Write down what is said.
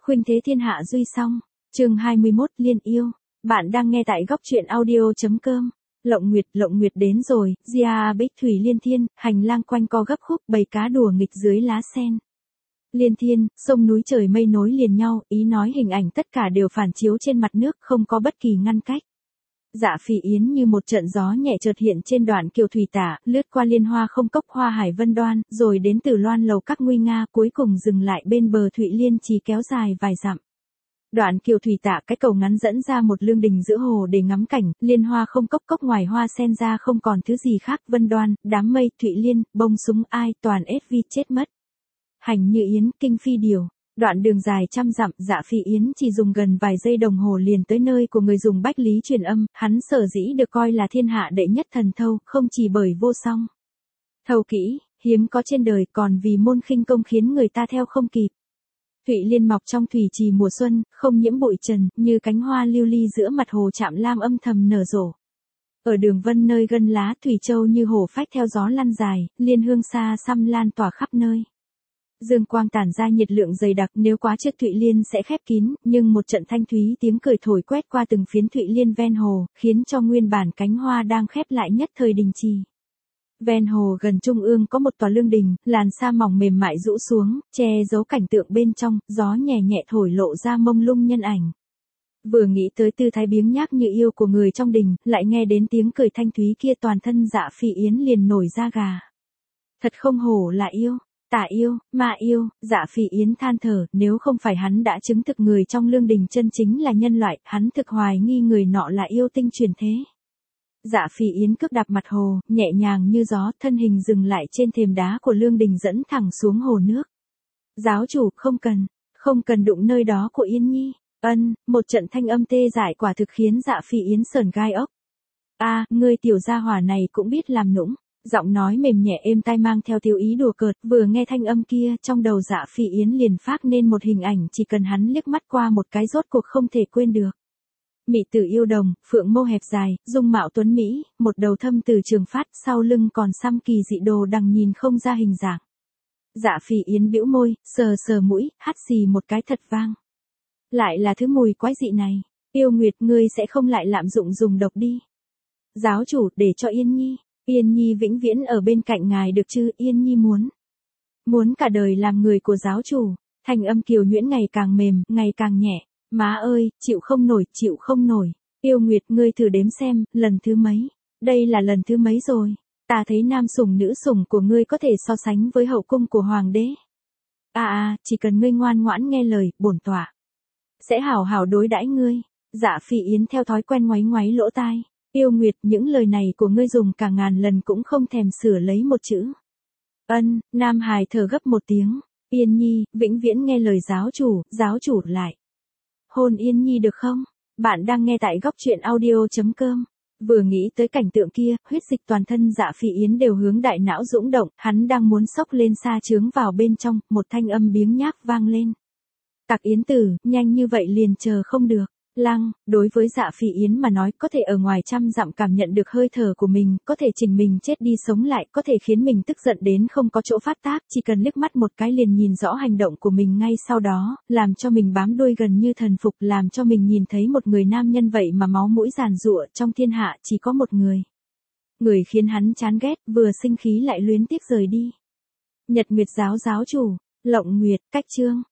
Khuynh thế thiên hạ duy song. Chương 21 Liên yêu. Bạn đang nghe tại góc truyện audio.com. Lộng nguyệt đến rồi, Gia Bích Thủy Liên Thiên, hành lang quanh co gấp khúc, bầy cá đùa nghịch dưới lá sen. Liên Thiên, sông núi trời mây nối liền nhau, ý nói hình ảnh tất cả đều phản chiếu trên mặt nước, không có bất kỳ ngăn cách. Dạ Phỉ Yến như một trận gió nhẹ chợt hiện trên đoạn Kiều Thủy Tả, lướt qua Liên Hoa không cốc Hoa Hải Vân Đoan, rồi đến Từ Loan lầu các nguy nga, cuối cùng dừng lại bên bờ Thụy Liên Trì kéo dài vài dặm. Đoạn Kiều Thủy Tả cái cầu ngắn dẫn ra một lương đình giữa hồ để ngắm cảnh, Liên Hoa không cốc cốc ngoài hoa sen ra không còn thứ gì khác, Vân Đoan, đám mây, Thụy Liên, bông súng ai, toàn SV chết mất. Hành như yến, kinh phi điều. Đoạn đường dài trăm dặm, Dạ Phỉ Yến chỉ dùng gần vài giây đồng hồ liền tới nơi của người dùng bách lý truyền âm, hắn sở dĩ được coi là thiên hạ đệ nhất thần thâu, không chỉ bởi vô song thâu kỹ, hiếm có trên đời, còn vì môn khinh công khiến người ta theo không kịp. Thụy Liên mọc trong thủy trì mùa xuân, không nhiễm bụi trần, như cánh hoa lưu ly giữa mặt hồ Trạm Lam âm thầm nở rộ. Ở đường vân nơi gân lá Thủy Châu như hồ phách theo gió lăn dài, liên hương xa xăm lan tỏa khắp nơi. Dương quang tản ra nhiệt lượng dày đặc, nếu quá trước Thụy Liên sẽ khép kín, nhưng một trận thanh thúy tiếng cười thổi quét qua từng phiến Thụy Liên ven hồ, khiến cho nguyên bản cánh hoa đang khép lại nhất thời đình trì. Ven hồ gần trung ương có một tòa lương đình, làn sa mỏng mềm mại rũ xuống, che giấu cảnh tượng bên trong, gió nhẹ nhẹ thổi lộ ra mông lung nhân ảnh. Vừa nghĩ tới tư thái biếng nhác như yêu của người trong đình, lại nghe đến tiếng cười thanh thúy kia, toàn thân Dạ Phỉ Yến liền nổi da gà. Thật không hổ là yêu. Tà yêu, ma yêu, Dạ Phỉ Yến than thở, nếu không phải hắn đã chứng thực người trong lương đình chân chính là nhân loại, hắn thực hoài nghi người nọ là yêu tinh truyền thế. Dạ Phỉ Yến cước đạp mặt hồ, nhẹ nhàng như gió, thân hình dừng lại trên thềm đá của lương đình dẫn thẳng xuống hồ nước. Giáo chủ, không cần đụng nơi đó của Yên Nhi. Một trận thanh âm tê dại quả thực khiến Dạ Phỉ Yến sởn gai ốc. Ngươi tiểu gia hỏa này cũng biết làm nũng. Giọng nói mềm nhẹ êm tai mang theo tiêu ý đùa cợt, vừa nghe thanh âm kia, trong đầu Dạ Phỉ Yến liền phác nên một hình ảnh, chỉ cần hắn liếc mắt qua một cái rốt cuộc không thể quên được. Mỹ tử yêu đồng, phượng mâu hẹp dài, dung mạo tuấn mỹ, một đầu thâm từ trường phát, sau lưng còn xăm kỳ dị đồ đằng nhìn không ra hình dạng. Dạ Phỉ Yến bĩu môi, sờ mũi, hắt xì một cái thật vang. Lại là thứ mùi quái dị này. Yêu Nguyệt, ngươi sẽ không lại lạm dụng dùng độc đi. Giáo chủ, để cho Yên Nhi vĩnh viễn ở bên cạnh ngài được chứ? Yên Nhi muốn cả đời làm người của giáo chủ. Thanh âm kiều nhuyễn ngày càng mềm, ngày càng nhẹ. Má ơi, chịu không nổi. Yêu Nguyệt, ngươi thử đếm xem, lần thứ mấy? Đây là lần thứ mấy rồi? Ta thấy nam sủng nữ sủng của ngươi có thể so sánh với hậu cung của hoàng đế. Chỉ cần ngươi ngoan ngoãn nghe lời, bổn tọa sẽ hảo hảo đối đãi ngươi. Dạ Phỉ Yến theo thói quen ngoáy ngoáy lỗ tai. Yêu Nguyệt, những lời này của ngươi dùng cả ngàn lần cũng không thèm sửa lấy một chữ. Nam hài thở gấp một tiếng. Yên Nhi, vĩnh viễn nghe lời giáo chủ lại. Hôn Yên Nhi được không? Bạn đang nghe tại góc truyện audio.com. Vừa nghĩ tới cảnh tượng kia, huyết dịch toàn thân Dạ Phỉ Yến đều hướng đại não dũng động, hắn đang muốn xốc lên sa chướng vào bên trong, một thanh âm biếng nhác vang lên. Tặc Yến tử, nhanh như vậy liền chờ không được. Đối với Dạ Phỉ Yến mà nói, có thể ở ngoài trăm dặm cảm nhận được hơi thở của mình, có thể chỉnh mình chết đi sống lại, có thể khiến mình tức giận đến không có chỗ phát tác, chỉ cần liếc mắt một cái liền nhìn rõ hành động của mình ngay sau đó, làm cho mình bám đuôi gần như thần phục, làm cho mình nhìn thấy một người nam nhân vậy mà máu mũi giàn giụa, trong thiên hạ chỉ có một người. Người khiến hắn chán ghét, vừa sinh khí lại luyến tiếc rời đi. Nhật Nguyệt giáo chủ, Lộng Nguyệt, cách chương.